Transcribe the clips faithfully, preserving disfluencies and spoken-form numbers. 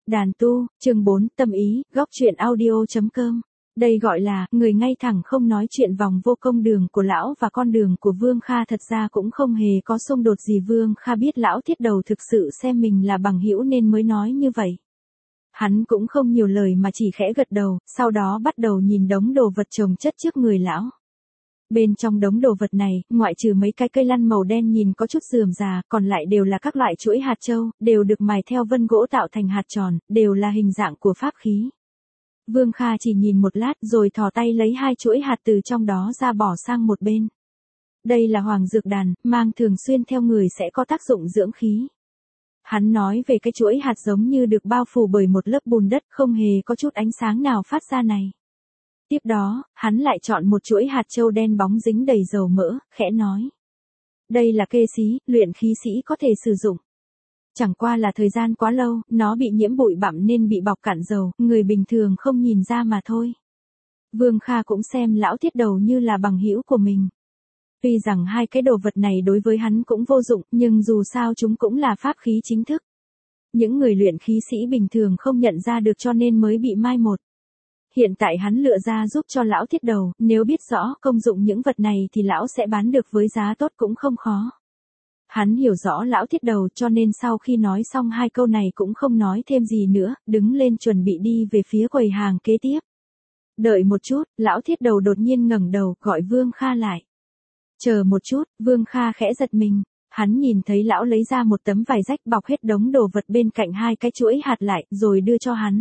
Đàn tu, chương bốn, tâm ý, góc truyện audio.com. Đây gọi là, người ngay thẳng không nói chuyện vòng vô công đường của lão và con đường của Vương Kha thật ra cũng không hề có xung đột gì. Vương Kha biết lão thiết đầu thực sự xem mình là bằng hữu nên mới nói như vậy. Hắn cũng không nhiều lời mà chỉ khẽ gật đầu, sau đó bắt đầu nhìn đống đồ vật chồng chất trước người lão. Bên trong đống đồ vật này, ngoại trừ mấy cái cây lăn màu đen nhìn có chút rườm rà, còn lại đều là các loại chuỗi hạt châu, đều được mài theo vân gỗ tạo thành hạt tròn, đều là hình dạng của pháp khí. Vương Kha chỉ nhìn một lát rồi thò tay lấy hai chuỗi hạt từ trong đó ra bỏ sang một bên. Đây là hoàng dược đàn, mang thường xuyên theo người sẽ có tác dụng dưỡng khí. Hắn nói về cái chuỗi hạt giống như được bao phủ bởi một lớp bùn đất, không hề có chút ánh sáng nào phát ra này. Tiếp đó, hắn lại chọn một chuỗi hạt châu đen bóng dính đầy dầu mỡ, khẽ nói. Đây là kê xí, luyện khí sĩ có thể sử dụng. Chẳng qua là thời gian quá lâu, nó bị nhiễm bụi bặm nên bị bọc cạn dầu, người bình thường không nhìn ra mà thôi. Vương Kha cũng xem lão thiết đầu như là bằng hữu của mình. Tuy rằng hai cái đồ vật này đối với hắn cũng vô dụng, nhưng dù sao chúng cũng là pháp khí chính thức. Những người luyện khí sĩ bình thường không nhận ra được cho nên mới bị mai một. Hiện tại hắn lựa ra giúp cho lão thiết đầu, nếu biết rõ công dụng những vật này thì lão sẽ bán được với giá tốt cũng không khó. Hắn hiểu rõ lão thiết đầu cho nên sau khi nói xong hai câu này cũng không nói thêm gì nữa, đứng lên chuẩn bị đi về phía quầy hàng kế tiếp. Đợi một chút, lão thiết đầu đột nhiên ngẩng đầu gọi Vương Kha lại. Chờ một chút, Vương Kha khẽ giật mình. Hắn nhìn thấy lão lấy ra một tấm vải rách bọc hết đống đồ vật bên cạnh hai cái chuỗi hạt lại, rồi đưa cho hắn.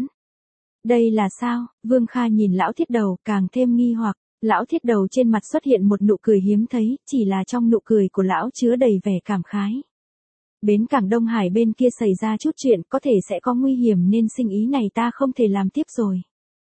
Đây là sao? Vương Kha nhìn lão thiết đầu càng thêm nghi hoặc. Lão thiết đầu trên mặt xuất hiện một nụ cười hiếm thấy, chỉ là trong nụ cười của lão chứa đầy vẻ cảm khái. Bến cảng Đông Hải bên kia xảy ra chút chuyện, có thể sẽ có nguy hiểm nên sinh ý này ta không thể làm tiếp rồi.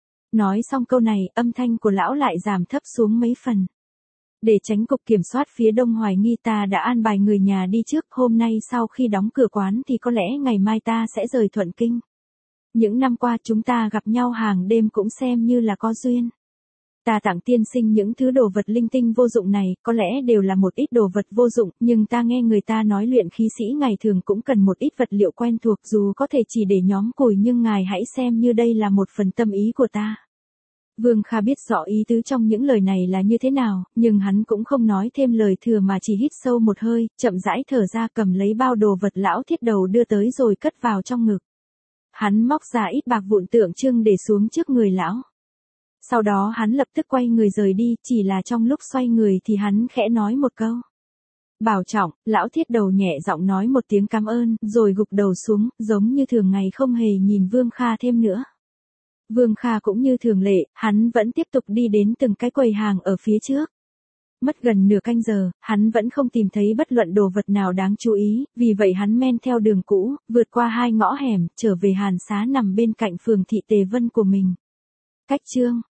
Nói xong câu này, âm thanh của lão lại giảm thấp xuống mấy phần. Để tránh cục kiểm soát phía Đông hoài nghi, ta đã an bài người nhà đi trước, hôm nay sau khi đóng cửa quán thì có lẽ ngày mai ta sẽ rời Thuận Kinh. Những năm qua chúng ta gặp nhau hàng đêm cũng xem như là có duyên. Ta tặng tiên sinh những thứ đồ vật linh tinh vô dụng này, có lẽ đều là một ít đồ vật vô dụng, nhưng ta nghe người ta nói luyện khí sĩ ngày thường cũng cần một ít vật liệu quen thuộc, dù có thể chỉ để nhóm củi nhưng ngài hãy xem như đây là một phần tâm ý của ta. Vương Kha biết rõ ý tứ trong những lời này là như thế nào, nhưng hắn cũng không nói thêm lời thừa mà chỉ hít sâu một hơi, chậm rãi thở ra cầm lấy bao đồ vật lão thiết đầu đưa tới rồi cất vào trong ngực. Hắn móc ra ít bạc vụn tượng trưng để xuống trước người lão. Sau đó hắn lập tức quay người rời đi, chỉ là trong lúc xoay người thì hắn khẽ nói một câu. Bảo trọng, lão thiết đầu nhẹ giọng nói một tiếng cảm ơn, rồi gục đầu xuống, giống như thường ngày không hề nhìn Vương Kha thêm nữa. Vương Kha cũng như thường lệ, hắn vẫn tiếp tục đi đến từng cái quầy hàng ở phía trước. Mất gần nửa canh giờ, hắn vẫn không tìm thấy bất luận đồ vật nào đáng chú ý, vì vậy hắn men theo đường cũ, vượt qua hai ngõ hẻm, trở về Hàn Xá nằm bên cạnh phường Thị Tề Vân của mình. Cách chương